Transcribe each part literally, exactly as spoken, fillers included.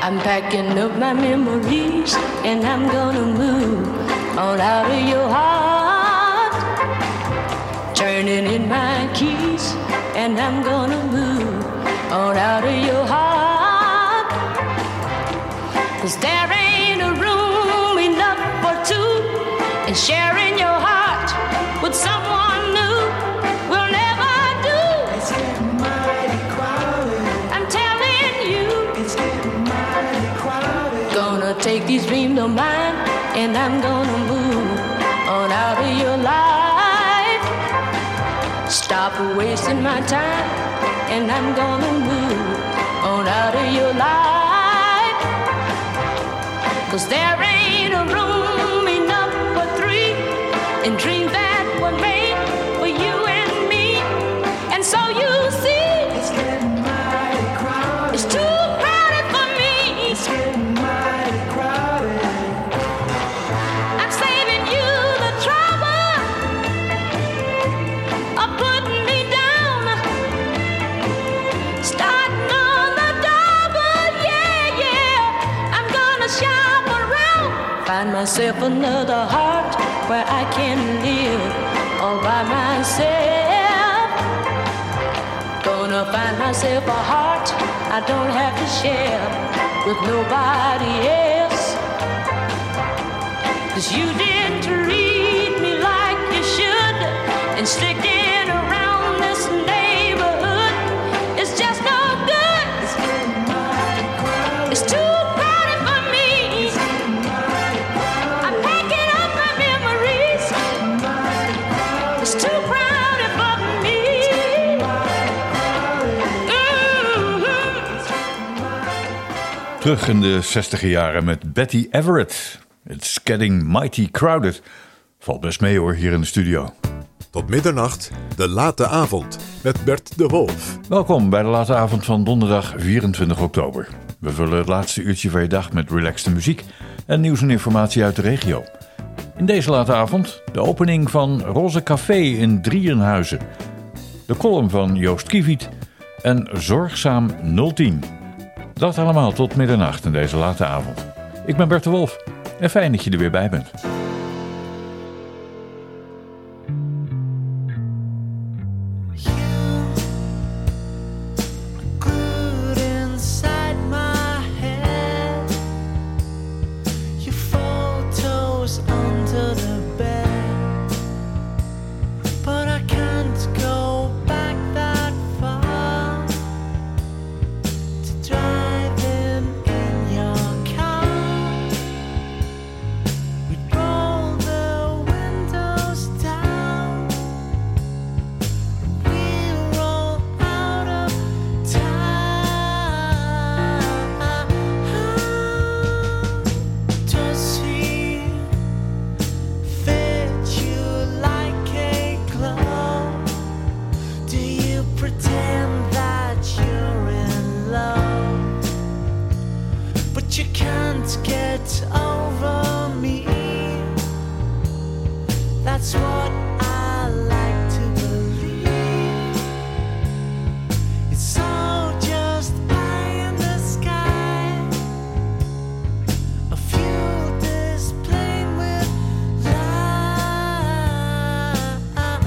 I'm packing up my memories and I'm gonna move on out of your heart. Turning in my keys and I'm gonna move on out of your heart. 'Cause there ain't a room enough for two, and sharing your heart with someone new will never do. It's getting mighty crowded. I'm telling you, It's getting mighty crowded. gonna take these dreams of mine and I'm gonna move on out of your life. Stop wasting my time and I'm gonna move on out of your life. 'Cause there ain't a room enough for three in dreams that were made for you and me. And so you see, It's getting mighty crowded. it's too crowded for me. It's getting mighty crowded. I'm saving you the trouble of putting me down. Starting on the double, yeah, yeah. I'm gonna shop around, find myself another heart where I can live all by myself. Gonna find myself a heart I don't have to share with nobody else. 'Cause you didn't treat me like you should, and sticking around this neighborhood is just no good. It's getting mighty crowded. It's too crowded for me. It's getting mighty crowded. I'm packing up my memories. Mighty crowded. It's too crowded for me. Mhm. Terug in de zestiger jaren met Betty Everett. It's getting mighty crowded. Valt best mee hoor, hier in de studio. Tot middernacht, de late avond, met Bert de Wolf. Welkom bij de late avond van donderdag vierentwintig oktober. We vullen het laatste uurtje van je dag met relaxte muziek en nieuws en informatie uit de regio. In deze late avond de opening van Roze Café in Drieënhuizen, de column van Joost Kieviet en Zorgzaam nul tien. Dat allemaal tot middernacht in deze late avond. Ik ben Bert de Wolf en fijn dat je er weer bij bent. Glued inside my head, your photos under the bed, but I can't go back that far to driving in your car. We'd roll the windows down, we roll out of time. Does he fit you like a glove? Do you pretend that you're in love, but you can't get over me? That's what I like to believe. It's all just pie in the sky, a few days playing with life.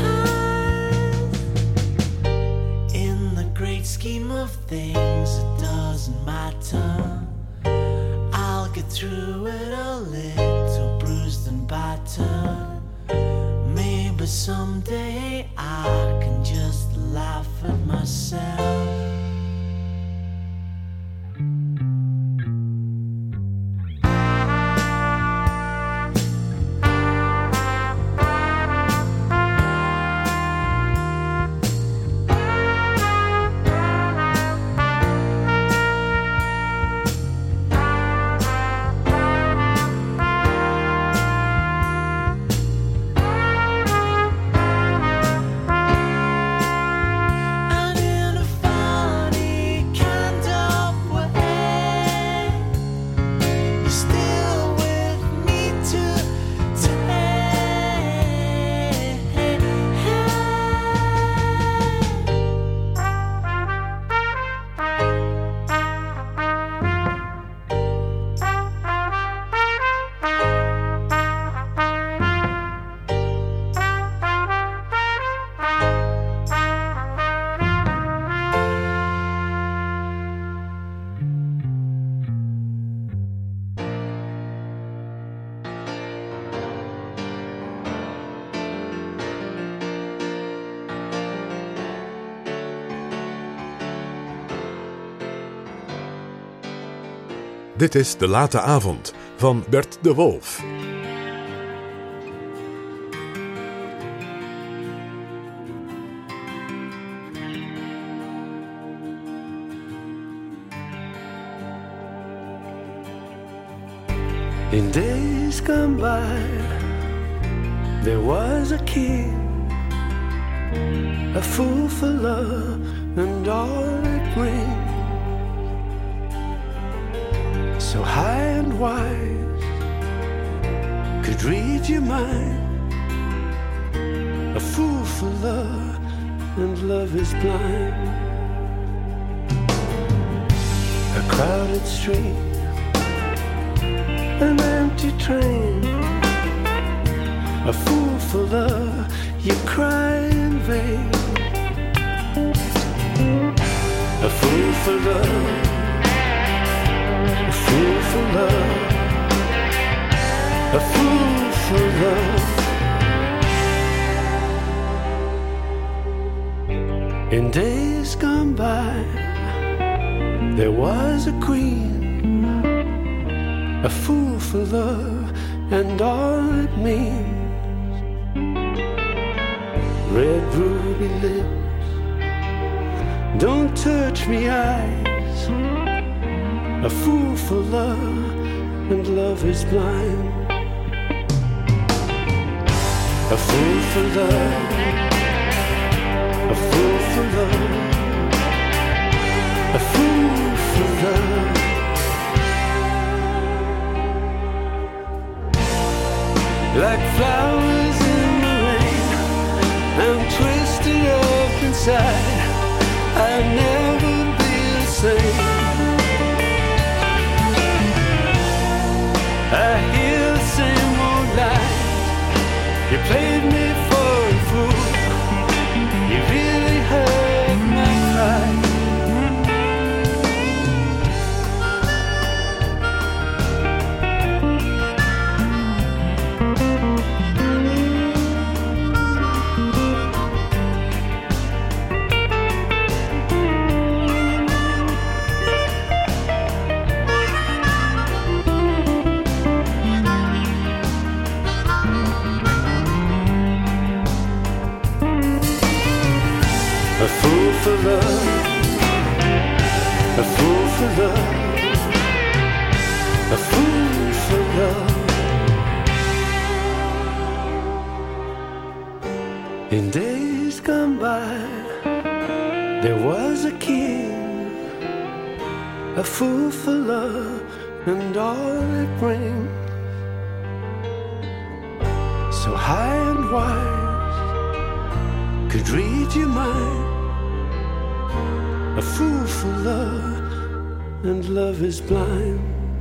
In the great scheme of things, it doesn't matter. I'll get through it a little bruised and battered. Maybe someday I can just laugh at myself. And in a fire Dit is De Late Avond van Bert de Wolf. In days gone by, there was a king, a fool for love and all it brings. So high and wise, could read your mind, a fool for love and love is blind. A crowded street, an empty train, a fool for love, you cry in vain. A fool for love, a fool for love, a fool for love. In days gone by, there was a queen, a fool for love and all it means. Red ruby lips, don't touch me eyes, a fool for love and love is blind. A fool for love, a fool for love, a fool for love. Like flowers in the rain, I'm twisted up inside, I'll never be the same. I hear the same old lie, you played me for a fool, you really heard my cry. A fool for love, a fool for love, a fool for love. In days gone by, there was a king, a fool for love and all it brings. So high and wise, could read your mind, a fool for love and love is blind.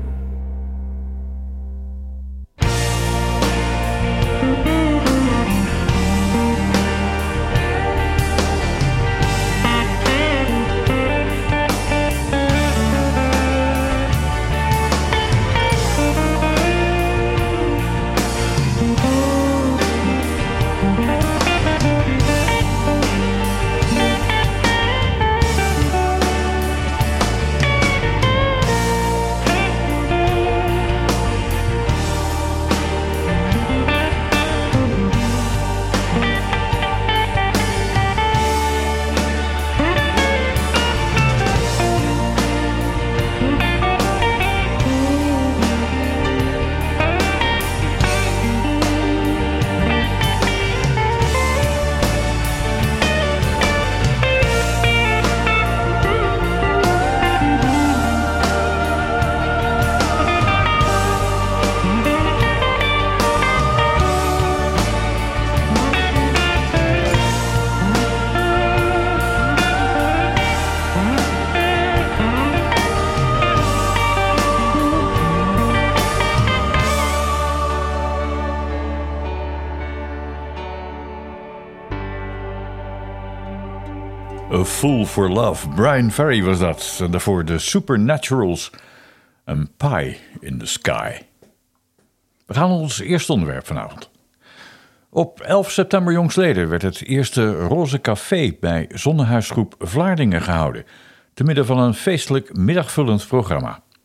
A Fool for Love. Brian Ferry was dat. En daarvoor de Supernaturals. Een Pie in the Sky. We gaan naar ons eerste onderwerp vanavond. Op elf september jongstleden werd het eerste Roze Café bij Zonnehuisgroep Vlaardingen gehouden, te midden van een feestelijk middagvullend programma.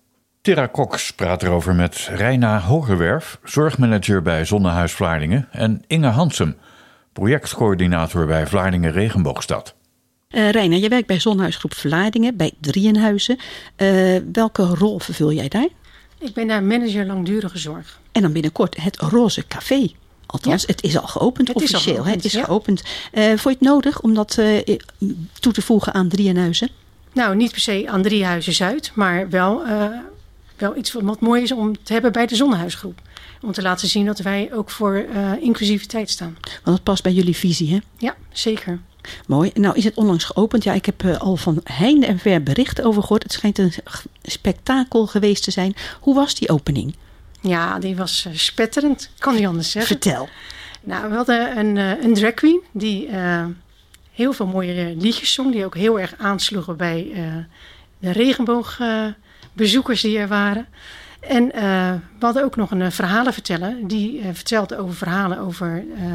Tera Cox praat erover met Reina Hogewerf, zorgmanager bij Zonnehuis Vlaardingen, en Inge Hansum, projectcoördinator bij Vlaardingen Regenboogstad. Uh, Reina, je werkt bij Zonnehuisgroep Vlaardingen, bij Drieënhuizen. Uh, welke rol vervul jij daar? Ik ben daar manager langdurige zorg. En dan binnenkort het Roze Café. Althans, ja. het is al geopend, het officieel. Is al geopend, hè? Het is ja. geopend. Uh, vond je het nodig om dat uh, toe te voegen aan Drieënhuizen? Nou, niet per se aan Drieënhuizen Zuid, maar wel, uh, wel iets wat mooi is om te hebben bij de Zonnehuisgroep. Om te laten zien dat wij ook voor uh, inclusiviteit staan. Want dat past bij jullie visie, hè? Ja, zeker. Mooi. Nou is het onlangs geopend. Ja, ik heb uh, al van heinde en ver berichten over gehoord. Het schijnt een spektakel geweest te zijn. Hoe was die opening? Ja, die was uh, spetterend. Kan niet anders zeggen. Vertel. Nou, we hadden een, uh, een drag queen die uh, heel veel mooie liedjes zong. Die ook heel erg aansloegen bij uh, de regenboogbezoekers uh, die er waren. En uh, we hadden ook nog een uh, verhalenverteller. Die uh, vertelde over verhalen over, uh,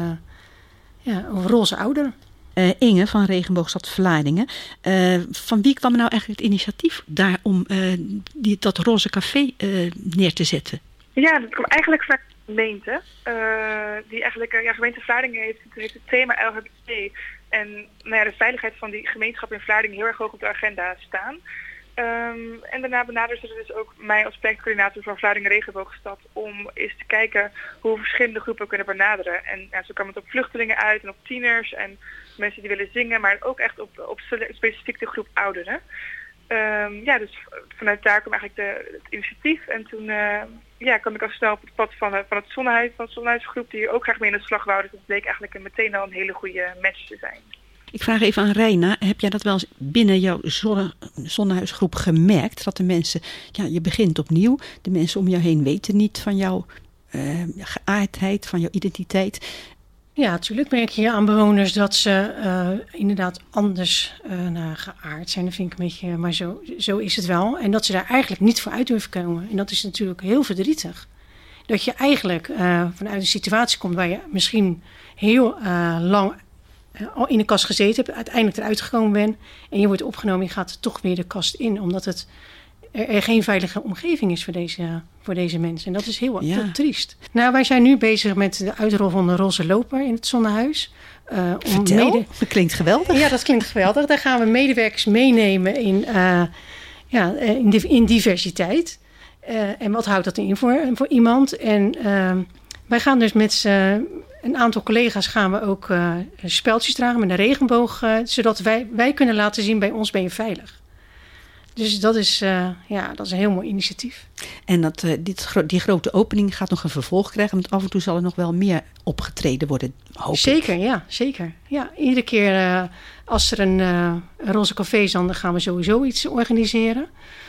ja, over roze ouderen. Uh, Inge van Regenboogstad Vlaardingen. Uh, van wie kwam nou eigenlijk het initiatief daar om uh, die, dat Roze Café uh, neer te zetten? Ja, dat kwam eigenlijk van de gemeente. Uh, die eigenlijk, uh, ja, gemeente Vlaardingen heeft, heeft het thema L G B T en nou ja, de veiligheid van die gemeenschap in Vlaardingen heel erg hoog op de agenda staan. Um, en daarna benaderde ze dus ook mij als projectcoördinator van Vlaardingen Regenboogstad om eens te kijken hoe verschillende groepen kunnen benaderen. En ja, zo kwam het op vluchtelingen uit en op tieners en mensen die willen zingen, maar ook echt op, op specifiek de groep ouderen. Um, ja, dus vanuit daar kwam eigenlijk de, het initiatief. En toen uh, ja, kwam ik al snel op het pad van, van het Zonnehuis, van het Zonnehuisgroep, die ook graag mee in de slag wouden. Dus dat bleek eigenlijk meteen al een hele goede match te zijn. Ik vraag even aan Reina, heb jij dat wel eens binnen jouw zonne, Zonnehuisgroep gemerkt? Dat de mensen, ja, je begint opnieuw, de mensen om jou heen weten niet van jouw uh, geaardheid, van jouw identiteit. Ja, natuurlijk merk je aan bewoners dat ze uh, inderdaad anders uh, nou, geaard zijn. Dat vind ik een beetje, maar zo, zo is het wel. En dat ze daar eigenlijk niet voor uit durven komen. En dat is natuurlijk heel verdrietig. Dat je eigenlijk uh, vanuit een situatie komt waar je misschien heel uh, lang al in de kast gezeten hebt, uiteindelijk eruit gekomen bent en je wordt opgenomen, je gaat toch weer de kast in, omdat het er, er geen veilige omgeving is voor deze, voor deze mensen. En dat is heel, ja. heel triest. Nou, wij zijn nu bezig met de uitrol van de Roze Loper in het Zonnehuis. Uh, om Vertel, mede... dat klinkt geweldig. Ja, dat klinkt geweldig. Daar gaan we medewerkers meenemen in, uh, ja, in, in diversiteit. Uh, en wat houdt dat in voor, voor iemand? En uh, wij gaan dus met uh, een aantal collega's gaan we ook uh, speldjes dragen met een regenboog, uh, zodat wij, wij kunnen laten zien, bij ons ben je veilig. Dus dat is, uh, ja, dat is een heel mooi initiatief. En dat, uh, dit, die grote opening gaat nog een vervolg krijgen, want af en toe zal er nog wel meer opgetreden worden, hoop Zeker, ik. ja, zeker. Ja, iedere keer uh, als er een, uh, een Roze Café is, dan gaan we sowieso iets organiseren.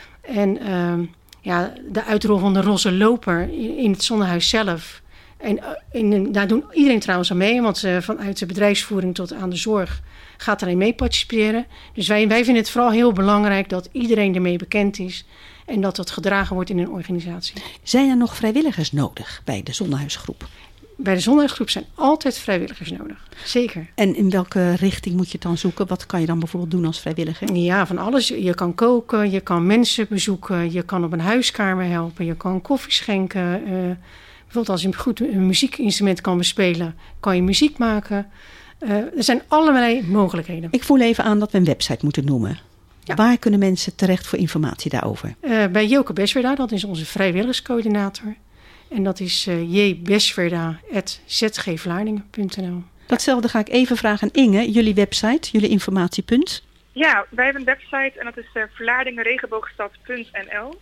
En uh, ja, de uitrol van de Roze Loper in, in het Zonnehuis zelf. En, en daar doen iedereen trouwens aan mee, want uh, vanuit de bedrijfsvoering tot aan de zorg gaat erin mee participeren. Dus wij, wij vinden het vooral heel belangrijk dat iedereen ermee bekend is en dat dat gedragen wordt in een organisatie. Zijn er nog vrijwilligers nodig bij de Zonnehuisgroep? Bij de Zonnehuisgroep zijn altijd vrijwilligers nodig, zeker. En in welke richting moet je het dan zoeken? Wat kan je dan bijvoorbeeld doen als vrijwilliger? Ja, van alles. Je kan koken, je kan mensen bezoeken, je kan op een huiskamer helpen, je kan koffie schenken. Uh, bijvoorbeeld als je goed een muziekinstrument kan bespelen, kan je muziek maken. Uh, er zijn allerlei mogelijkheden. Ik voel even aan dat we een website moeten noemen. Ja. Waar kunnen mensen terecht voor informatie daarover? Uh, bij Joke Besverda, dat is onze vrijwilligerscoördinator. En dat is uh, j besverda at z g vlaardingen punt n l. Datzelfde ga ik even vragen aan Inge. Jullie website, jullie informatiepunt? Ja, wij hebben een website en dat is uh, vlaardingenregenboogstad punt n l.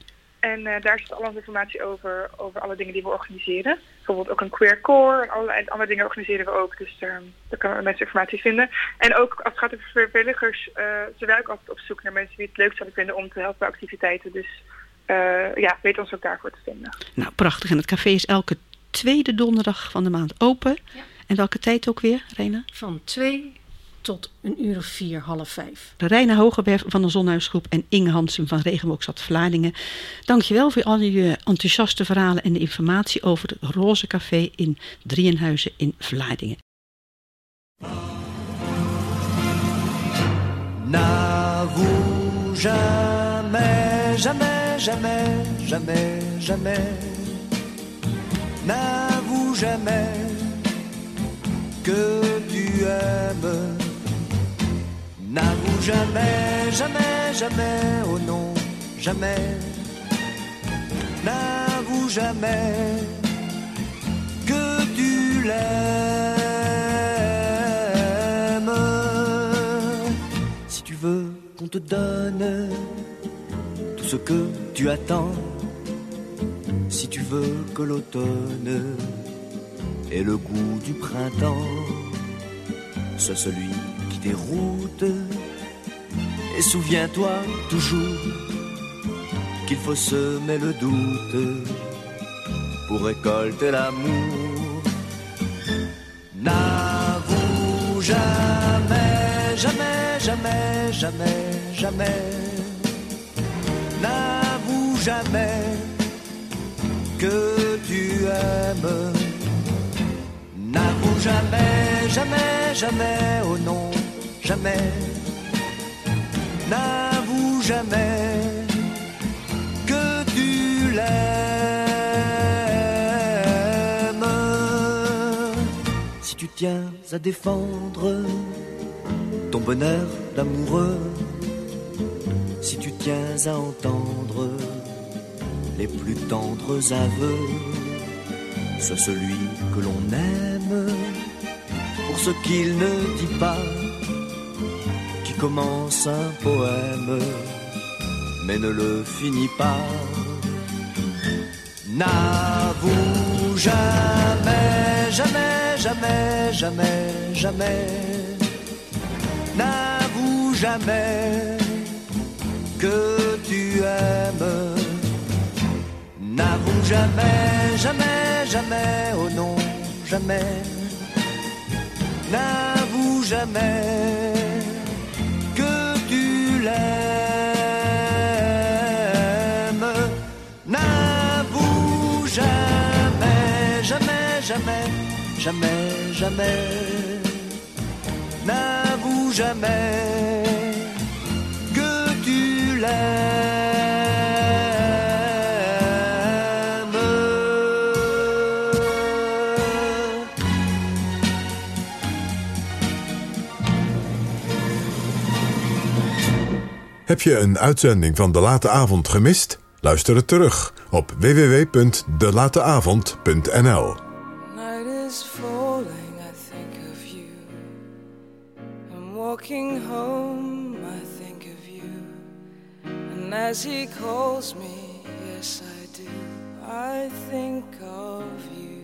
En uh, daar staat al onze informatie over, over alle dingen die we organiseren. Bijvoorbeeld ook een queer core en allerlei andere dingen organiseren we ook. Dus uh, daar kunnen mensen informatie vinden. En ook als het gaat over vrijwilligers, uh, zijn wij ook altijd op zoek naar mensen die het leuk zouden vinden om te helpen bij activiteiten. Dus uh, ja, weet ons ook daarvoor te vinden. Nou, prachtig. En het café is elke tweede donderdag van de maand open. Ja. En welke tijd ook weer, Reina? Van twee tot een uur of vier, half vijf. Reina Hogewerf van de Zonnehuisgroep en Inge Hansum van Regenboogstad Vlaardingen. Dankjewel voor al je enthousiaste verhalen en de informatie over het Roze Café in Drieënhuizen in Vlaardingen. N'avoue jamais, jamais, jamais, jamais, jamais. N'avoue jamais que tu aimes. N'avoue jamais, jamais, jamais, oh non, jamais. N'avoue jamais que tu l'aimes. Si tu veux qu'on te donne tout ce que tu attends, si tu veux que l'automne ait le goût du printemps, sois celui qui déroute. Et souviens-toi toujours qu'il faut semer le doute pour récolter l'amour. N'avoue jamais, jamais, jamais, jamais, jamais. N'avoue jamais que tu aimes. N'avoue jamais, jamais, jamais, oh non, jamais. N'avoue jamais que tu l'aimes. Si tu tiens à défendre ton bonheur d'amoureux, si tu tiens à entendre les plus tendres aveux, sois celui que l'on aime pour ce qu'il ne dit pas, qui commence un poème mais ne le finit pas. N'avoue jamais, jamais, jamais, jamais, jamais. N'avoue jamais que tu aimes. N'avoue jamais, jamais, jamais, oh non, jamais. N'avoue jamais que tu l'aimes. N'avoue jamais, jamais, jamais, jamais, jamais. N'avoue jamais que tu l'aimes. Heb je een uitzending van De Late Avond gemist? Luister het terug op w w w punt de late avond punt n l. Night is falling, I think of you. I'm walking home, I think of you. And as he calls me, yes I do, I think of you.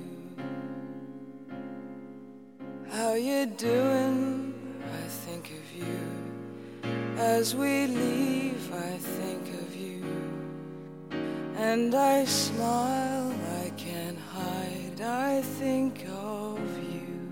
How you doing? I think of you. As we leave, I think of you. And I smile, I can't hide, I think of you.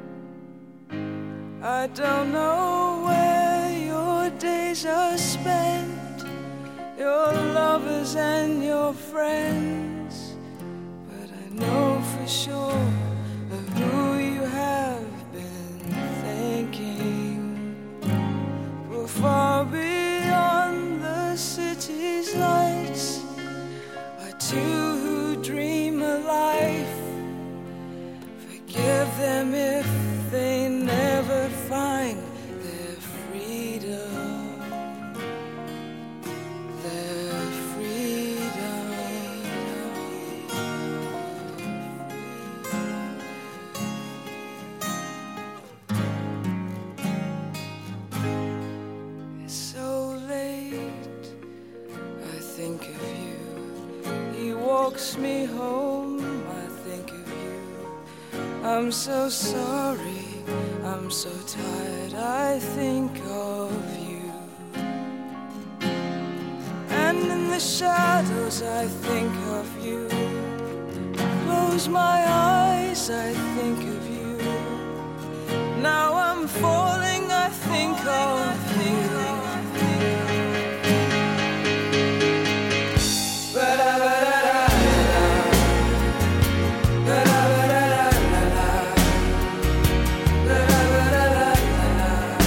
I don't know where your days are spent, your lovers and your friends, but I know for sure of who you have been thinking. We're far beyond the city's lights, are two who dream a life. Forgive them if they never find their freedom, their freedom. It's so late, I think of you. He walks me home, I think of you. I'm so sorry, I'm so tired, I think of you. And in the shadows I think of you. Close my eyes, I think of you. Now I'm falling, I think of you.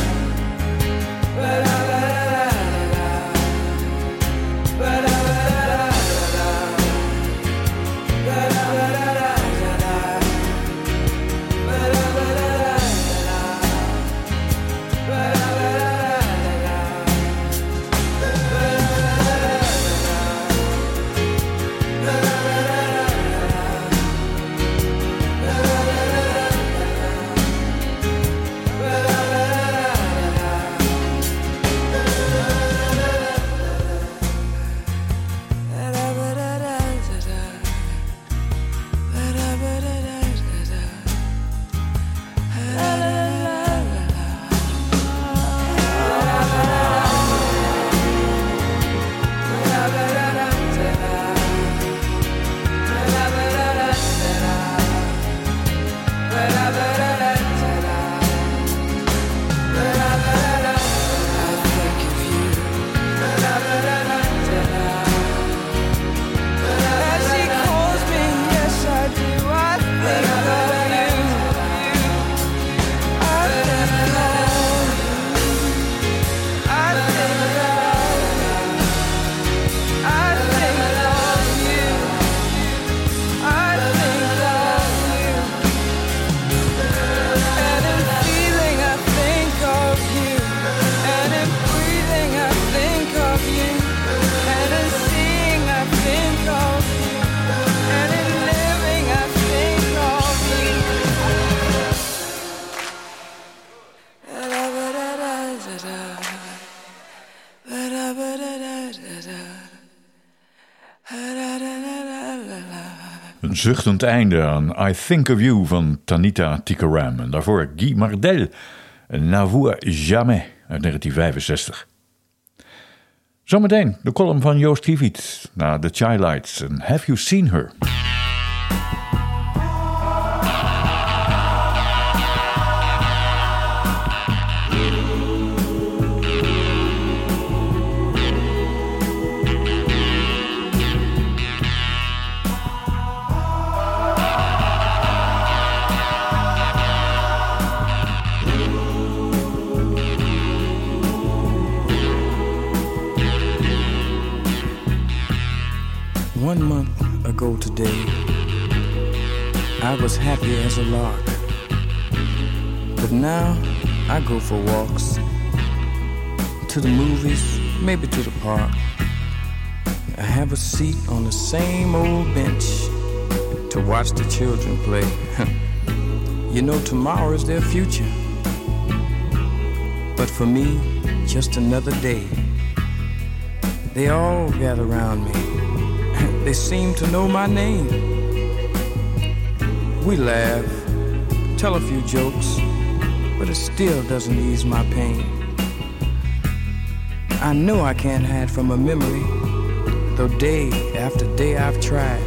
Ba-da-ba-da-da-da-da. Een zuchtend einde aan I Think of You van Tanita Tikaram. En daarvoor Guy Mardel, N'avoue jamais uit negentien vijfenzestig. Zometeen de column van Joost Kiewiet na The Chi-Lights en Have You Seen Her? One month ago today, I was happy as a lark. But now I go for walks, to the movies, maybe to the park. I have a seat on the same old bench to watch the children play. You know, tomorrow is their future, but for me, just another day. They all gather around me. They seem to know my name. We laugh, tell a few jokes, but it still doesn't ease my pain. I know I can't hide from a memory, though day after day I've tried.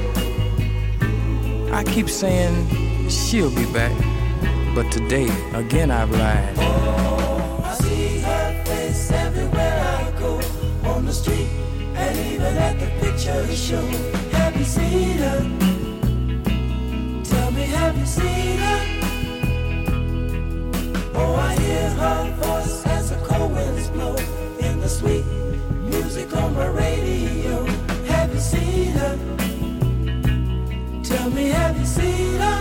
I keep saying she'll be back, but today again I've lied. Oh, I see her face everywhere I go, on the street and even at the picture show. Have you seen her? Tell me, have you seen her? Oh, I hear her voice as the cold winds blow in the sweet music on my radio. Have you seen her? Tell me, have you seen her?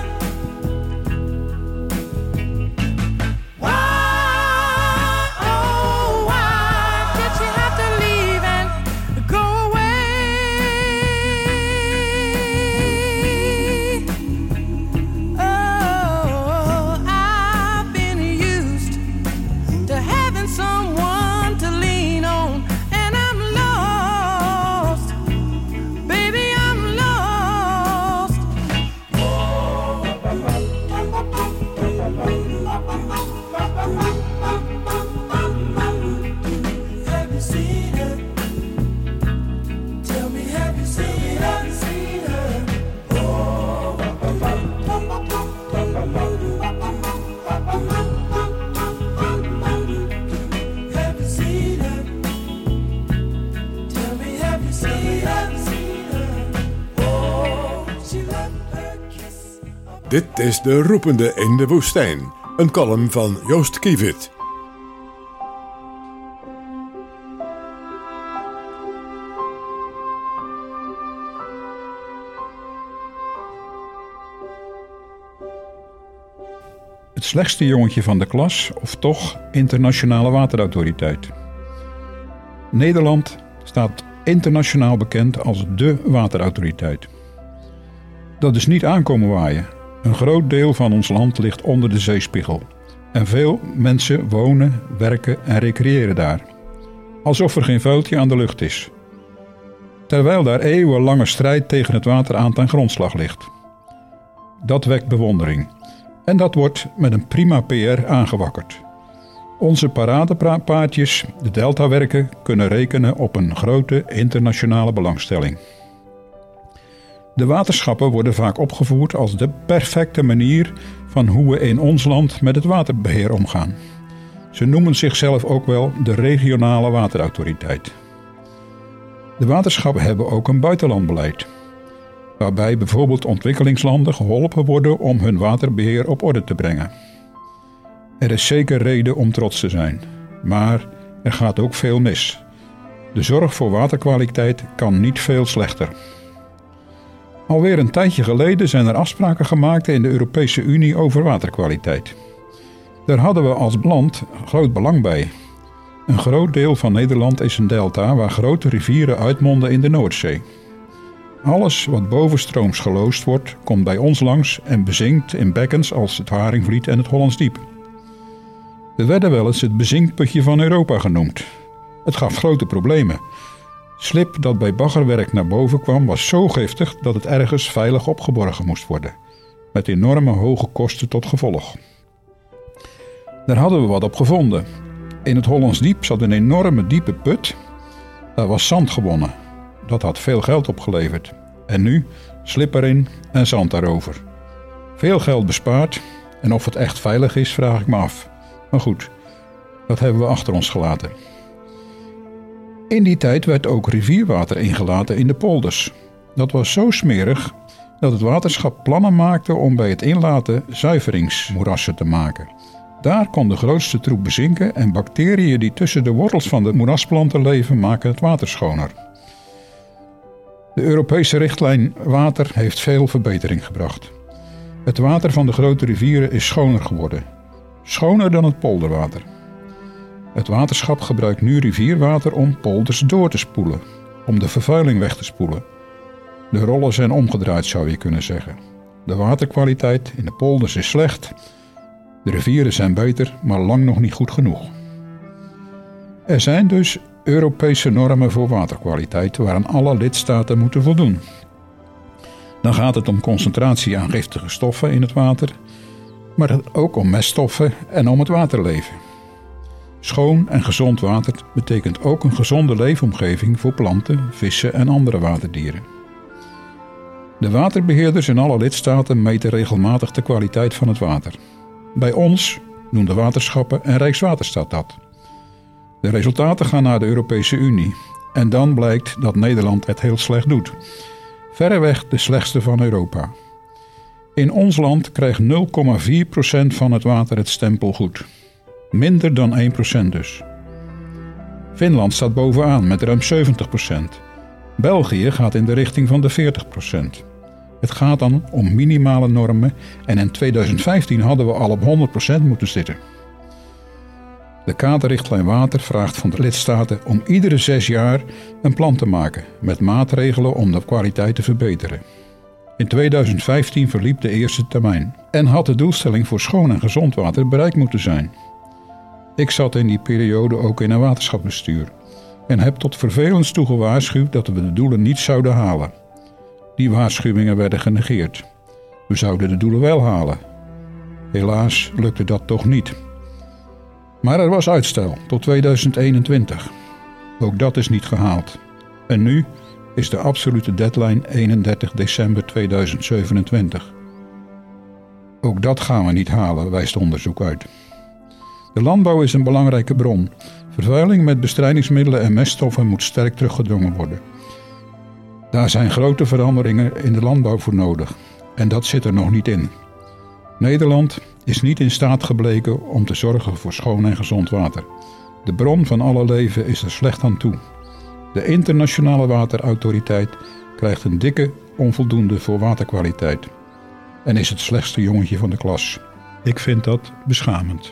Dit is De Roepende in de Woestijn, een column van Joost Kiewiet. Het slechtste jongetje van de klas, of toch Internationale Waterautoriteit. Nederland staat internationaal bekend als dé waterautoriteit. Dat is niet aankomen waaien. Een groot deel van ons land ligt onder de zeespiegel. En veel mensen wonen, werken en recreëren daar. Alsof er geen vuiltje aan de lucht is. Terwijl daar eeuwenlange strijd tegen het water aan ten grondslag ligt. Dat wekt bewondering. En dat wordt met een prima P R aangewakkerd. Onze paradepaardjes, de Deltawerken, kunnen rekenen op een grote internationale belangstelling. De waterschappen worden vaak opgevoerd als de perfecte manier van hoe we in ons land met het waterbeheer omgaan. Ze noemen zichzelf ook wel de regionale waterautoriteit. De waterschappen hebben ook een buitenlandbeleid, waarbij bijvoorbeeld ontwikkelingslanden geholpen worden om hun waterbeheer op orde te brengen. Er is zeker reden om trots te zijn, maar er gaat ook veel mis. De zorg voor waterkwaliteit kan niet veel slechter. Alweer een tijdje geleden zijn er afspraken gemaakt in de Europese Unie over waterkwaliteit. Daar hadden we als land groot belang bij. Een groot deel van Nederland is een delta waar grote rivieren uitmonden in de Noordzee. Alles wat bovenstrooms geloosd wordt, komt bij ons langs en bezinkt in bekkens als het Haringvliet en het Hollands Diep. We werden wel eens het bezinkputje van Europa genoemd. Het gaf grote problemen. Slib dat bij baggerwerk naar boven kwam was zo giftig dat het ergens veilig opgeborgen moest worden, met enorme hoge kosten tot gevolg. Daar hadden we wat op gevonden. In het Hollands Diep zat een enorme diepe put. Daar was zand gewonnen. Dat had veel geld opgeleverd. En nu slip erin en zand daarover. Veel geld bespaard en of het echt veilig is, vraag ik me af. Maar goed, dat hebben we achter ons gelaten. In die tijd werd ook rivierwater ingelaten in de polders. Dat was zo smerig dat het waterschap plannen maakte om bij het inlaten zuiveringsmoerassen te maken. Daar kon de grootste troep bezinken en bacteriën die tussen de wortels van de moerasplanten leven maken het water schoner. De Europese richtlijn water heeft veel verbetering gebracht. Het water van de grote rivieren is schoner geworden. Schoner dan het polderwater. Het waterschap gebruikt nu rivierwater om polders door te spoelen, om de vervuiling weg te spoelen. De rollen zijn omgedraaid, zou je kunnen zeggen. De waterkwaliteit in de polders is slecht. De rivieren zijn beter, maar lang nog niet goed genoeg. Er zijn dus Europese normen voor waterkwaliteit waaraan alle lidstaten moeten voldoen. Dan gaat het om concentratie aan giftige stoffen in het water, maar ook om meststoffen en om het waterleven. Schoon en gezond water betekent ook een gezonde leefomgeving voor planten, vissen en andere waterdieren. De waterbeheerders in alle lidstaten meten regelmatig de kwaliteit van het water. Bij ons doen de waterschappen en Rijkswaterstaat dat. De resultaten gaan naar de Europese Unie en dan blijkt dat Nederland het heel slecht doet. Verreweg de slechtste van Europa. In ons land krijgt nul komma vier procent van het water het stempel goed. Minder dan één procent dus. Finland staat bovenaan met ruim zeventig procent. België gaat in de richting van de veertig procent. Het gaat dan om minimale normen en in tweeduizend vijftien hadden we al op honderd procent moeten zitten. De kaderrichtlijn water vraagt van de lidstaten om iedere zes jaar een plan te maken met maatregelen om de kwaliteit te verbeteren. In tweeduizend vijftien verliep de eerste termijn en had de doelstelling voor schoon en gezond water bereikt moeten zijn. Ik zat in die periode ook in een waterschapsbestuur en heb tot vervelens toe gewaarschuwd dat we de doelen niet zouden halen. Die waarschuwingen werden genegeerd. We zouden de doelen wel halen. Helaas lukte dat toch niet. Maar er was uitstel tot tweeduizend eenentwintig. Ook dat is niet gehaald. En nu is de absolute deadline eenendertig december tweeduizend zevenentwintig. Ook dat gaan we niet halen, wijst onderzoek uit. De landbouw is een belangrijke bron. Vervuiling met bestrijdingsmiddelen en meststoffen moet sterk teruggedrongen worden. Daar zijn grote veranderingen in de landbouw voor nodig. En dat zit er nog niet in. Nederland is niet in staat gebleken om te zorgen voor schoon en gezond water. De bron van alle leven is er slecht aan toe. De internationale waterautoriteit krijgt een dikke onvoldoende voor waterkwaliteit. En is het slechtste jongetje van de klas. Ik vind dat beschamend.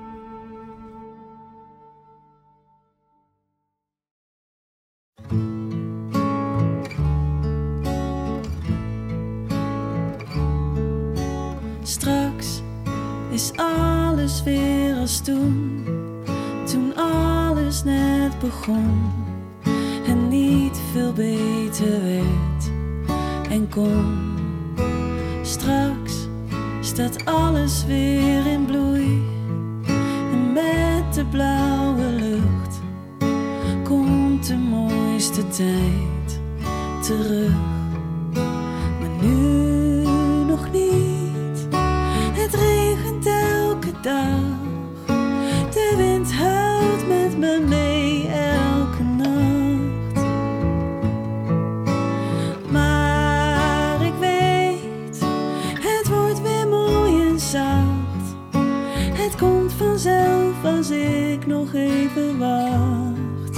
Straks is alles weer als toen, toen alles net begon en niet veel beter werd en kon. Straks staat alles weer in bloei en met de blauwe lucht komt de mooiste tijd terug. Maar nu nog niet, het regent elke dag, de wind huilt met me mee elke nacht. Maar ik weet, het wordt weer mooi en zacht, het komt vanzelf als ik nog even wacht.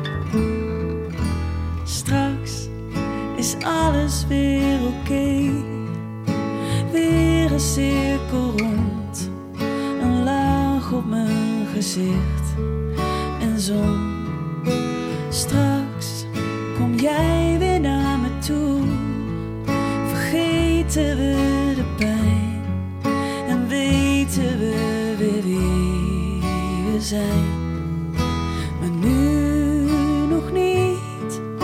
Straks is alles weer oké, okay. Weer een cirkel rond, een laag op mijn gezicht en zon. Straks kom jij weer naar me toe, vergeten we de pijn en weten we weer wie we zijn. Maar nu nog niet,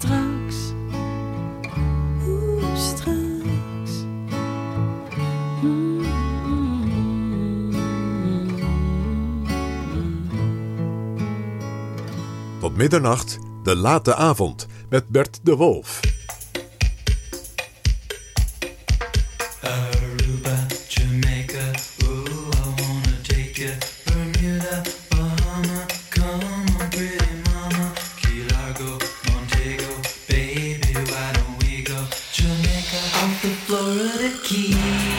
straks, oeh, straks. Mm-hmm. Tot middernacht, de late avond, met Bert de Wolf. Aruba, Jamaica, ooh, I wanna take you. Bermuda, Bahama, come on, pretty mama. Key Largo, Montego, baby, why don't we go? Jamaica, off the Florida Keys.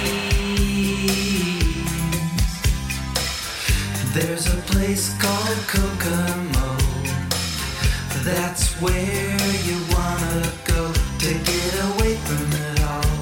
There's a place called Kokomo. That's where you wanna go to get away from it all.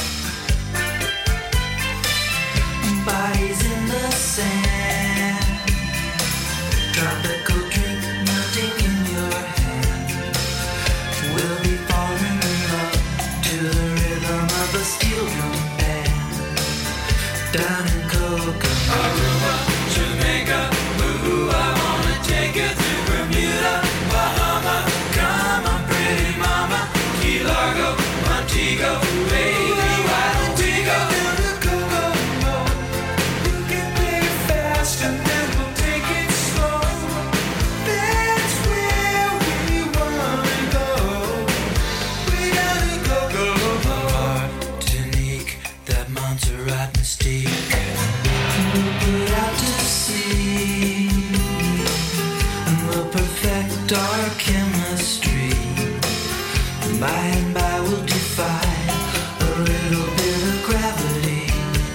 Bodies in the sand, tropical drink melting in your hand. We'll be falling in love to the rhythm of a steel drum band. Down in Kokomo, Aruba, Jamaica, ooh, I wanna take you to Bermuda, Bahama, come on, pretty mama, Key Largo, Montego, baby, why don't we go down to Kokomo? You can play it fast and then we'll take it slow. That's where we wanna go. Way down in Kokomo. Martinique, that Montserrat mystique. We'll put out to sea and we'll perfect our chemistry. By and by we'll defy a little bit of gravity.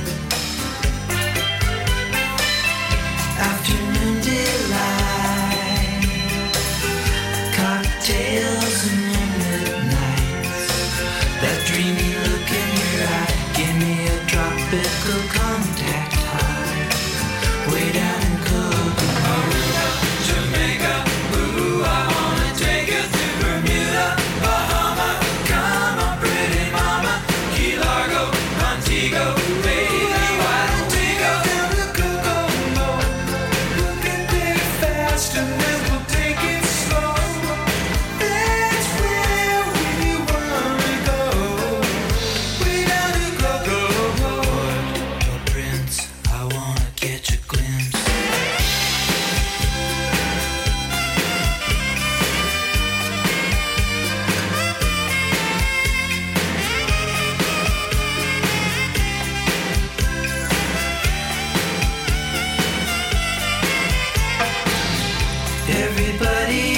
Afternoon delight, cocktails and moonlit nights. That dreamy look in your eye, give me a tropical contact high. Way down in Kokomo, Jamaica, ooh, I wanna take you to Bermuda, Bahama, come on, pretty mama, Key Largo, Montego, baby, why don't we go down to Kokomo? We'll get there fast and then we'll take it slow. That's where we wanna go. Way down in Kokomo. Port-au-Prince, I wanna catch a glimpse. Everybody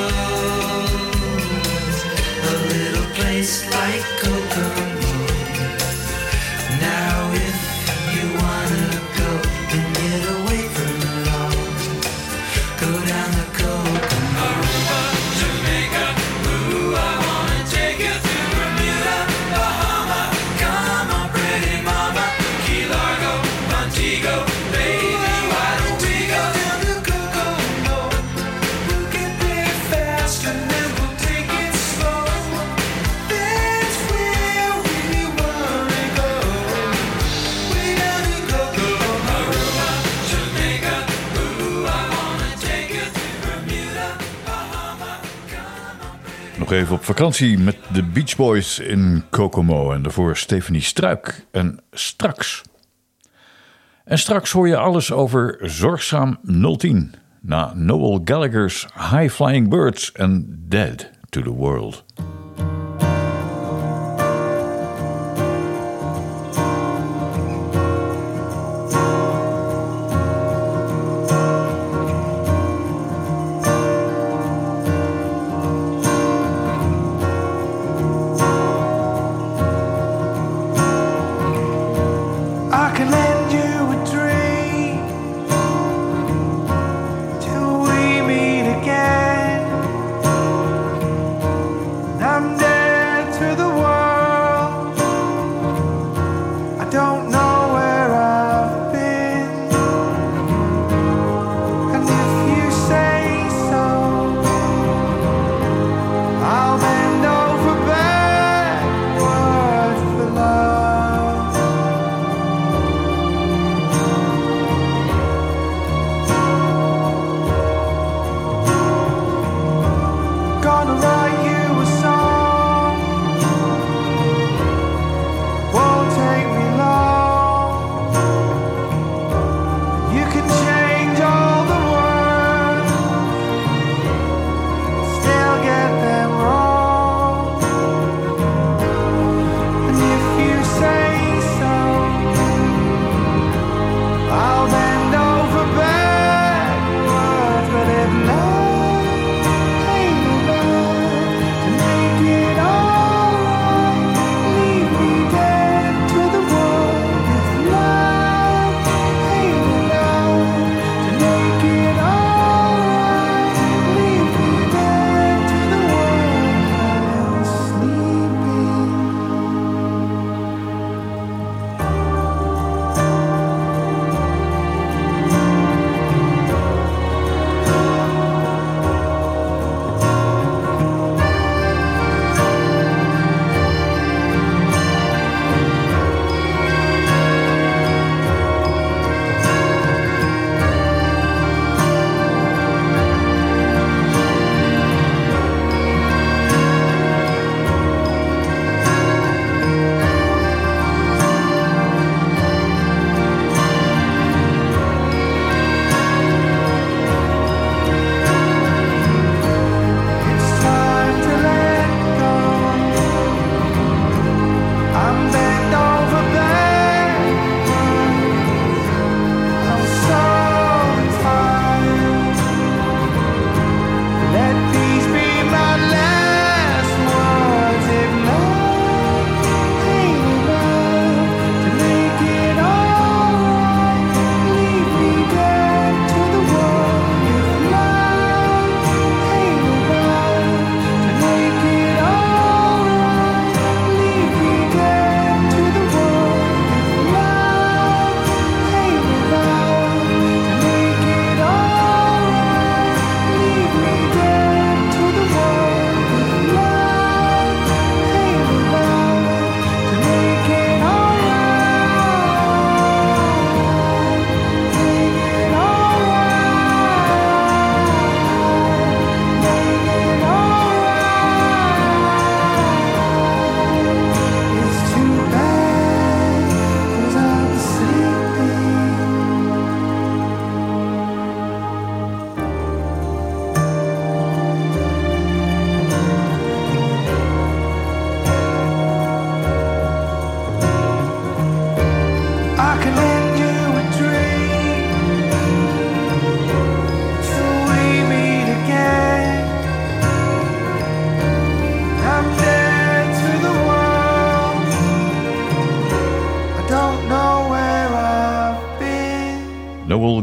knows a little place like Kokomo. Now if you wanna go and get away from it all, go down the Kokomo. Aruba, Jamaica, ooh, I wanna take you to Bermuda, Bahama, come on, pretty mama, Key Largo, Montego, baby, why don't we go down to Kokomo? We'll get there fast and then we'll take it slow. That's where we wanna go. Way down in Kokomo. Aruba, Jamaica, ooh, I wanna take you to Bermuda, Bahama, come on. Nog even op vakantie met de Beach Boys in Kokomo en daarvoor Stephanie Struik en Straks. En straks hoor je alles over Zorgzaam nul tien na Noel Gallagher's High Flying Birds en Dead to the World. I can lend you a dream till we meet again.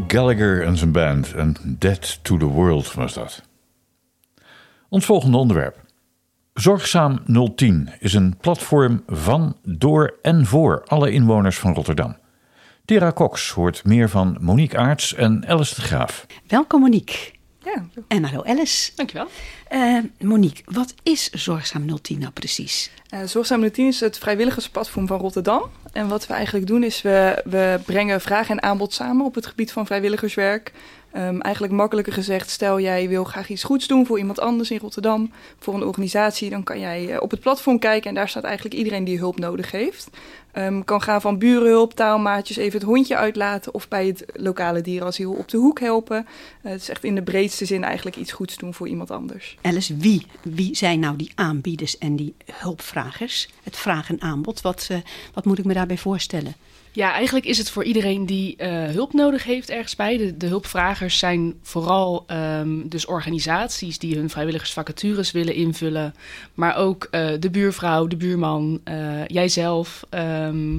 Gallagher en zijn band en Dead to the World was dat. Ons volgende onderwerp. Zorgzaam nul tien is een platform van, door en voor alle inwoners van Rotterdam. Tera Cox hoort meer van Monique Aarts en Alice de Graaf. Welkom Monique. Ja. En hallo Alice. Dankjewel. Uh, Monique, wat is Zorgzaam nul tien nou precies? Uh, Zorgzaam nul tien is het vrijwilligersplatform van Rotterdam. En wat we eigenlijk doen is we, we brengen vraag en aanbod samen op het gebied van vrijwilligerswerk. Um, eigenlijk makkelijker gezegd, stel jij wil graag iets goeds doen voor iemand anders in Rotterdam, voor een organisatie, dan kan jij uh, op het platform kijken en daar staat eigenlijk iedereen die hulp nodig heeft. Um, kan gaan van burenhulp, taalmaatjes, even het hondje uitlaten of bij het lokale dierenasiel op de hoek helpen. Uh, het is echt in de breedste zin eigenlijk iets goeds doen voor iemand anders. Alice, wie, wie zijn nou die aanbieders en die hulpvragers? Het vraag en aanbod, wat, uh, wat moet ik me daarbij voorstellen? Ja, eigenlijk is het voor iedereen die uh, hulp nodig heeft ergens bij. De, de hulpvragers zijn vooral um, dus organisaties die hun vrijwilligersvacatures willen invullen. Maar ook uh, de buurvrouw, de buurman, uh, jijzelf. Um,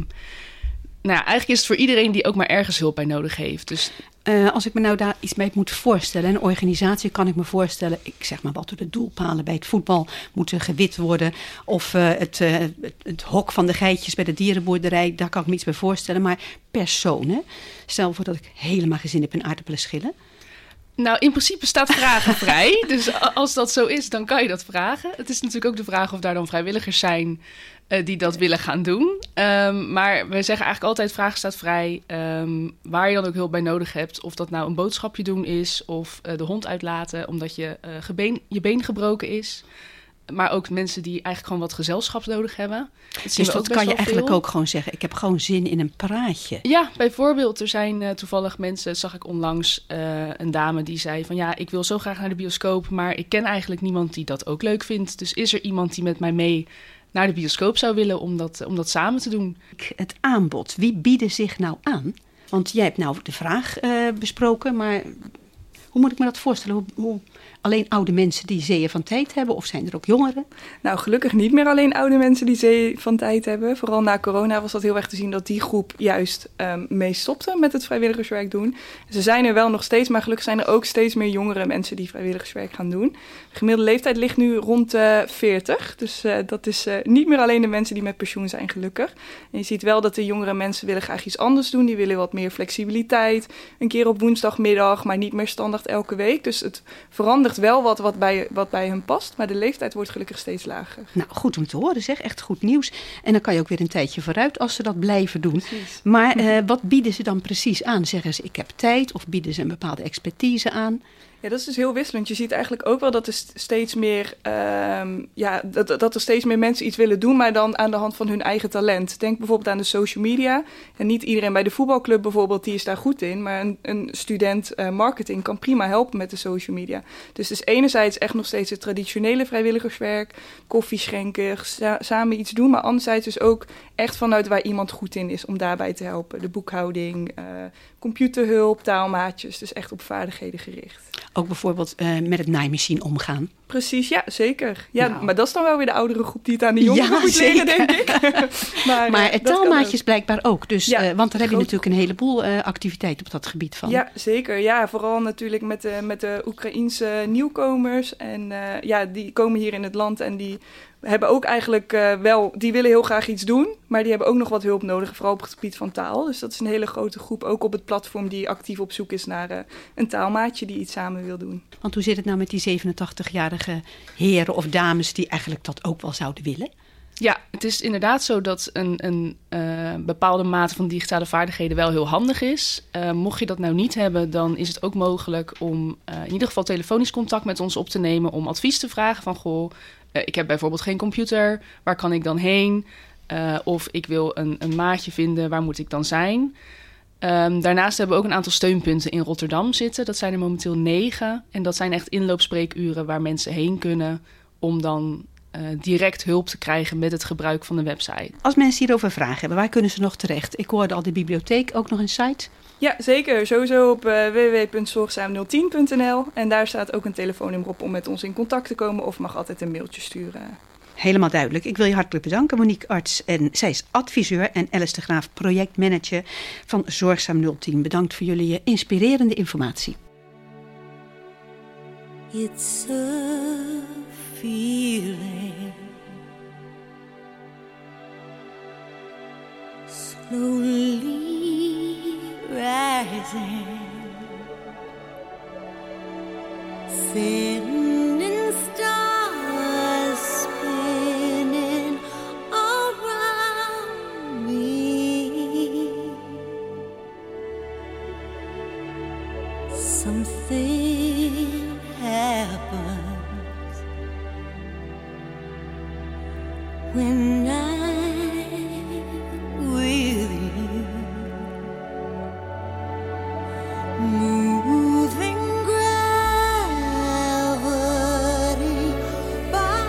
nou ja, eigenlijk is het voor iedereen die ook maar ergens hulp bij nodig heeft. Dus Uh, als ik me nou daar iets mee moet voorstellen, een organisatie kan ik me voorstellen, ik zeg maar wat, de doelpalen bij het voetbal moeten gewit worden. Of uh, het, uh, het, het hok van de geitjes bij de dierenboerderij, daar kan ik me iets bij voorstellen. Maar personen, stel voor dat ik helemaal geen zin heb in aardappelen schillen. Nou, in principe staat vragen vrij. Dus als dat zo is, dan kan je dat vragen. Het is natuurlijk ook de vraag of daar dan vrijwilligers zijn uh, die dat willen gaan doen. Um, maar we zeggen eigenlijk altijd, vragen staat vrij. Um, waar je dan ook hulp bij nodig hebt. Of dat nou een boodschapje doen is of uh, de hond uitlaten omdat je, uh, gebeen, je been gebroken is. Maar ook mensen die eigenlijk gewoon wat gezelschap nodig hebben. Dat dus dat kan je eigenlijk veel. Ook gewoon zeggen, ik heb gewoon zin in een praatje. Ja, bijvoorbeeld. Er zijn uh, toevallig mensen, zag ik onlangs uh, een dame die zei van ja, ik wil zo graag naar de bioscoop, maar ik ken eigenlijk niemand die dat ook leuk vindt. Dus is er iemand die met mij mee naar de bioscoop zou willen om dat, om dat samen te doen? Het aanbod, wie bieden zich nou aan? Want jij hebt nou de vraag uh, besproken, maar hoe moet ik me dat voorstellen? Hoe, hoe alleen oude mensen die zeeën van tijd hebben? Of zijn er ook jongeren? Nou, gelukkig niet meer alleen oude mensen die zeeën van tijd hebben. Vooral na corona was dat heel erg te zien dat die groep juist um, mee stopte met het vrijwilligerswerk doen. Ze zijn er wel nog steeds, maar gelukkig zijn er ook steeds meer jongere mensen die vrijwilligerswerk gaan doen. De gemiddelde leeftijd ligt nu rond uh, veertig. Dus uh, dat is uh, niet meer alleen de mensen die met pensioen zijn, gelukkig. En je ziet wel dat de jongere mensen willen graag iets anders doen. Die willen wat meer flexibiliteit. Een keer op woensdagmiddag, maar niet meer standaard elke week. Dus het verandert wel wat, wat, bij, wat bij hen past, maar de leeftijd wordt gelukkig steeds lager. Nou, goed om te horen zeg, echt goed nieuws. En dan kan je ook weer een tijdje vooruit als ze dat blijven doen. Precies. Maar uh, wat bieden ze dan precies aan? Zeggen ze, ik heb tijd, of bieden ze een bepaalde expertise aan? Ja, dat is dus heel wisselend. Je ziet eigenlijk ook wel dat er steeds meer, um, ja, dat, dat er steeds meer mensen iets willen doen, maar dan aan de hand van hun eigen talent. Denk bijvoorbeeld aan de social media. En niet iedereen bij de voetbalclub bijvoorbeeld, die is daar goed in, maar een, een student uh, marketing kan prima helpen met de social media. Dus het is enerzijds echt nog steeds het traditionele vrijwilligerswerk, koffie schenken, sa- samen iets doen, maar anderzijds dus ook echt vanuit waar iemand goed in is om daarbij te helpen. De boekhouding, uh, computerhulp, taalmaatjes, dus echt op vaardigheden gericht. Ook bijvoorbeeld uh, met het naaimachine omgaan. Precies, ja, zeker. Ja, nou. Maar dat is dan wel weer de oudere groep die het aan de ja, jongeren moet leren, denk ik. maar maar het taalmaatjes blijkbaar ook. Dus, ja, uh, want daar heb je natuurlijk een heleboel uh, activiteiten op dat gebied van. Ja, zeker. Ja, vooral natuurlijk met de, met de Oekraïense nieuwkomers. En uh, ja, die komen hier in het land en die hebben ook eigenlijk uh, wel, die willen heel graag iets doen, maar die hebben ook nog wat hulp nodig, vooral op het gebied van taal. Dus dat is een hele grote groep, ook op het platform die actief op zoek is naar uh, een taalmaatje die iets samen wil doen. Want hoe zit het nou met die zevenentachtigjarige heren of dames die eigenlijk dat ook wel zouden willen? Ja, het is inderdaad zo dat een, een uh, bepaalde mate van digitale vaardigheden wel heel handig is. Uh, mocht je dat nou niet hebben, dan is het ook mogelijk om uh, in ieder geval telefonisch contact met ons op te nemen om advies te vragen van goh, uh, ik heb bijvoorbeeld geen computer, waar kan ik dan heen? Uh, of ik wil een, een maatje vinden, waar moet ik dan zijn? Um, daarnaast hebben we ook een aantal steunpunten in Rotterdam zitten. Dat zijn er momenteel negen. En dat zijn echt inloopspreekuren waar mensen heen kunnen om dan Uh, direct hulp te krijgen met het gebruik van de website. Als mensen hierover vragen hebben, waar kunnen ze nog terecht? Ik hoorde al de bibliotheek, ook nog een site? Ja, zeker. Sowieso op uh, w w w punt zorgzaam nul tien punt n l. En daar staat ook een telefoonnummer op om met ons in contact te komen of mag altijd een mailtje sturen. Helemaal duidelijk. Ik wil je hartelijk bedanken, Monique Arts. En zij is adviseur en Alice de Graaf projectmanager van Zorgzaam nul tien. Bedankt voor jullie inspirerende informatie. It's a feeling slowly rising, thin and stars spinning around me. Something happens when I'm with you, moving gravity by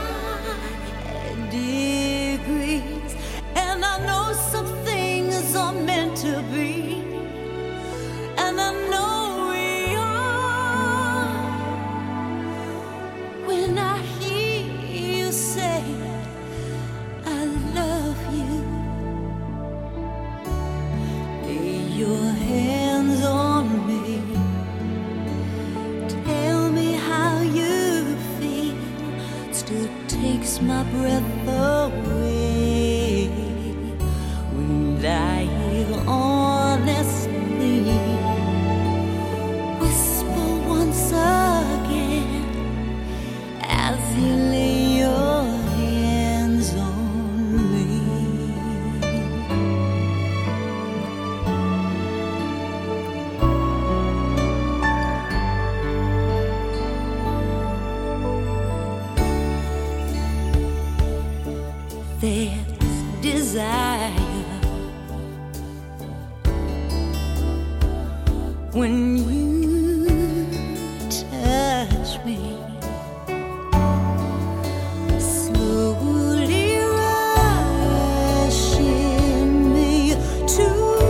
degrees, and I know some things are meant to be, and I know we are when I hear you say I love you. Lay your hands on me, tell me how you feel. Still takes my breath away when I hear honestly whisper once again as you lay your hands on me. There's desire when you touch me, slowly rushing me to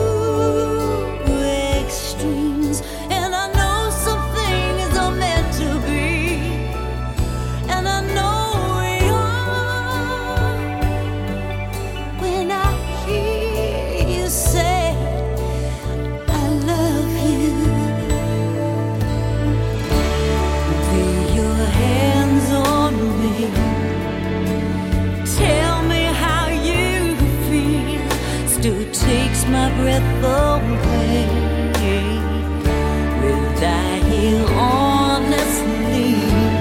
extremes, and I know some things are meant to be, and I know we are when I hear you say I love you. Lay your hands on me, tell me how you feel. Still takes my breath away when I hear honestly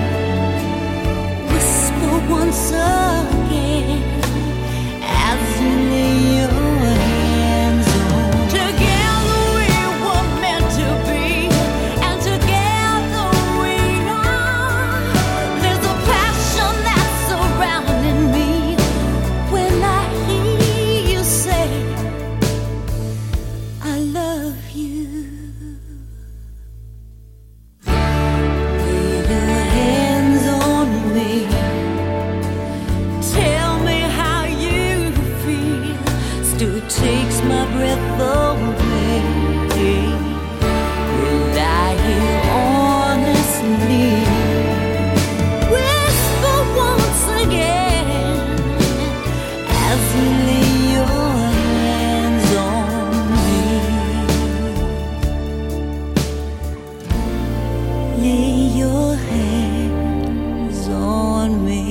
whisper once again as you lay your hands on. Together we were meant to be, and together we are. There's a passion that's surrounding me when I hear you say I love you. Lay your hands on me, tell me how you feel. Still takes my breath away when I hear honestly whisper once again as you lay your hands on me. Lay your hands on me.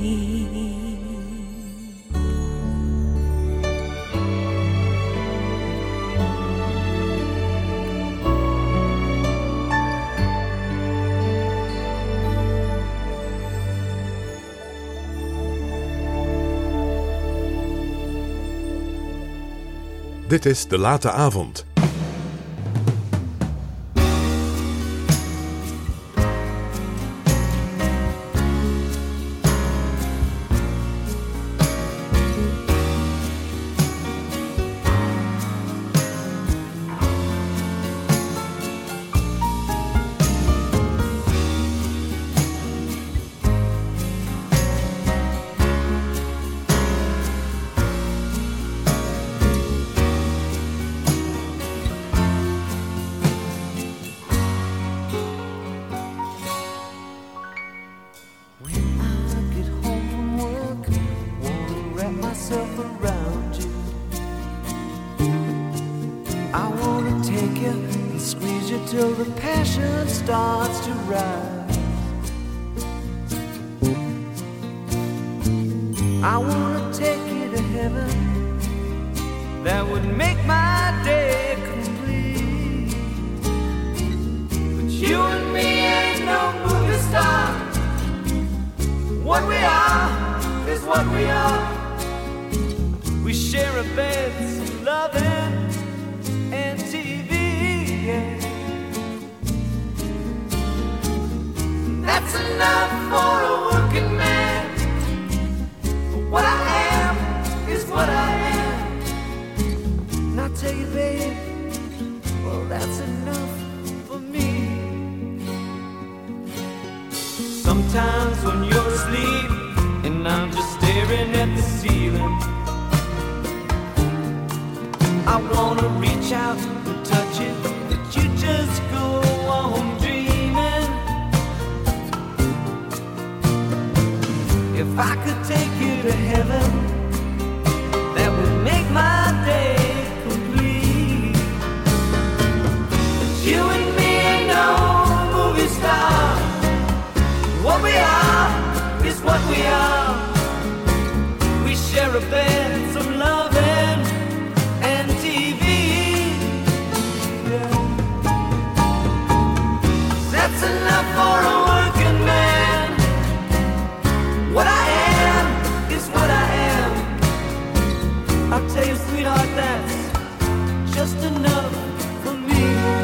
Dit is De Late Avond. till the passion starts to rise. I wanna take you to heaven, that would make my day complete. But you and me ain't no movie star. What we are is what we are. We share a bed, loving, and T V, yeah. That's enough for a working man. But what I am is what I am. And I tell you, babe, well, that's enough for me. Sometimes when you're asleep and I'm just staring at the ceiling, I wanna reach out and touch it, but you just go on dreaming. If I could take you to heaven, that would make my day complete. But you and me ain't no movie star. What we are is what we are. We share a bed, some loving, and T V. Yeah. That's enough for a working man. What I am is what I am. I'll tell you, sweetheart, that's just enough for me.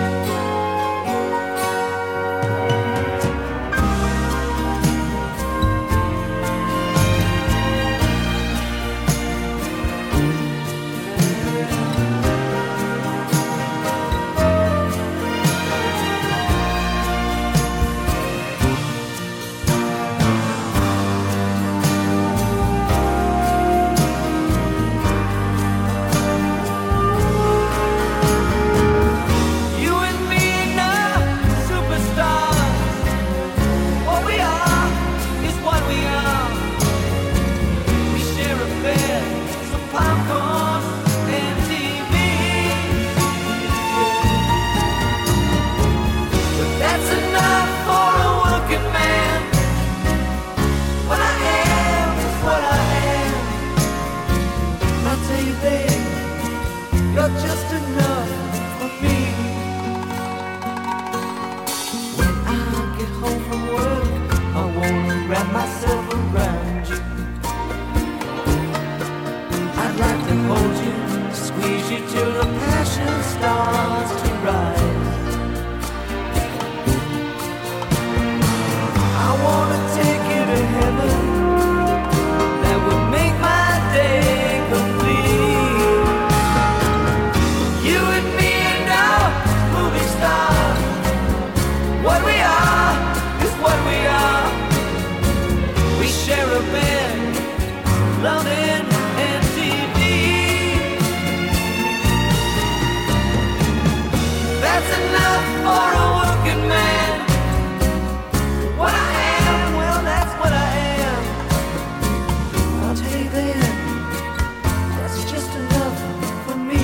Just enough for me. When I get home from work, I wanna wrap myself around you. I'd like to hold you, squeeze you till the passion starts to rise. I wanna take you to heaven, that would make my day complete. You and me and our movie star. What we are is what we are. We share a bed, loving, and T V. That's enough for a working man. What I am, well, that's what I am. I'll tell you then, that's just enough for me.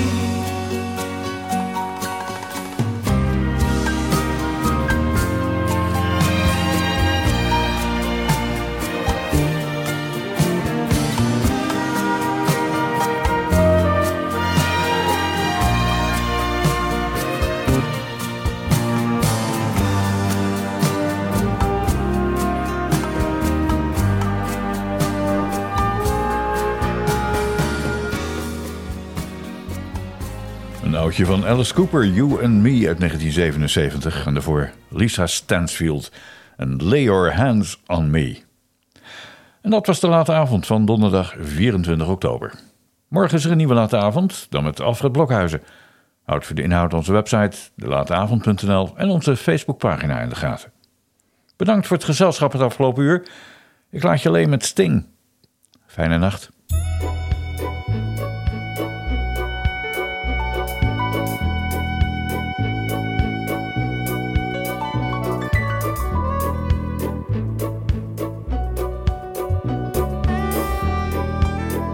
Een oudje van Alice Cooper, You and Me uit negentien zevenenzeventig. En daarvoor Lisa Stansfield en Lay Your Hands on Me. En dat was de late avond van donderdag vierentwintig oktober. Morgen is er een nieuwe late avond, dan met Alfred Blokhuizen. Houd voor de inhoud onze website, de lateavond punt n l en onze Facebookpagina in de gaten. Bedankt voor het gezelschap het afgelopen uur. Ik laat je alleen met Sting. Fijne nacht.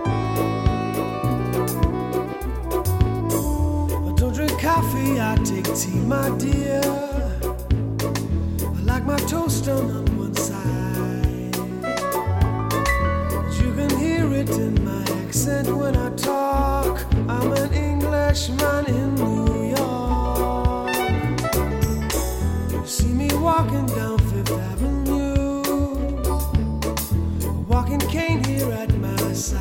I take tea, my dear. I like my toast done on one side. You can hear it in my accent when I talk. I'm an Englishman in New York. You see me walking down Fifth Avenue, a walking cane here at my side.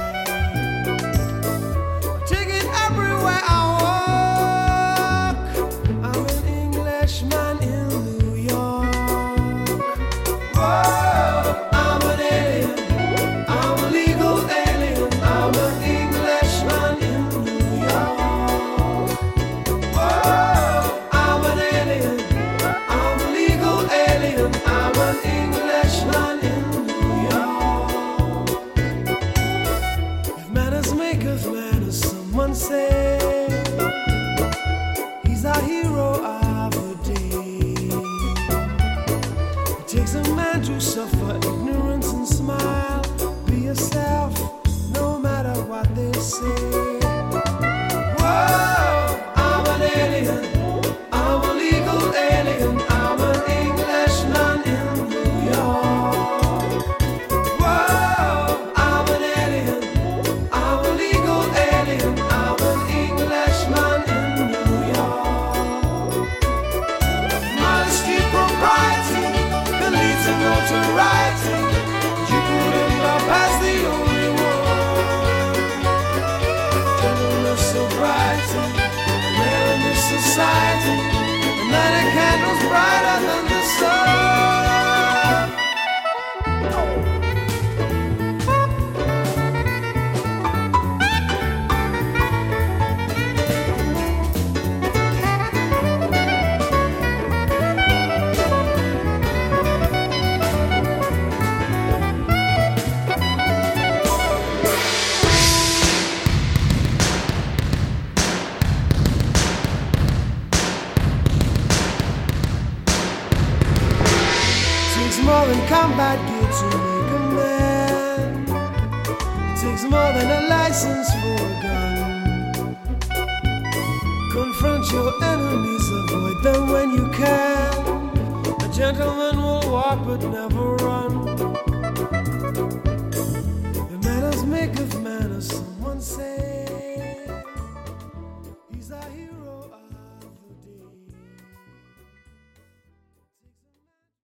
Combat gear to make a man. It takes more than a license for a gun. Confront your enemies, avoid them when you can. A gentleman will walk but never run. The manners make of manners, someone say.